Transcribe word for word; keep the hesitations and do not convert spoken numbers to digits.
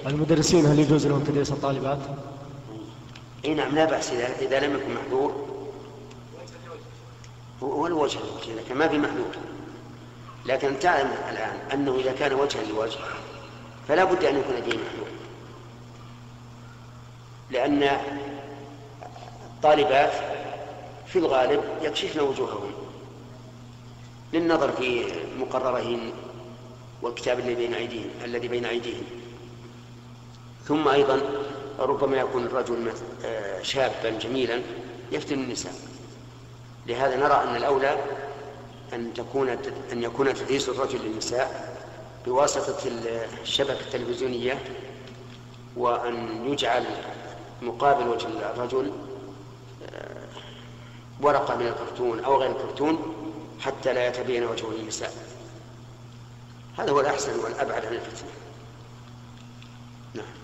المدرسين هل يجوز لهم تدريس الطالبات؟ اي نعم لا بأس إذا لم يكن محذور، هو الوجه لوجه، لكن ما في محذور. لكن تعلم الآن أنه إذا كان وجها لوجه فلا بد أن يكون فيه محذور، لأن الطالبات في الغالب يكشفن وجوههن للنظر في مقررهن والكتاب الذي بين أيديهن الذي بين أيديهن. ثم أيضا ربما يكون الرجل شابا جميلا يفتن النساء، لهذا نرى أن الأولى أن تكون أن يكون تدريس الرجل للنساء بواسطة الشبكة التلفزيونية، وأن يجعل مقابل وجه الرجل ورقة من الكرتون أو غير الكرتون حتى لا يتبين وجهه للنساء. هذا هو الأحسن والأبعد عن الفتنة. نعم.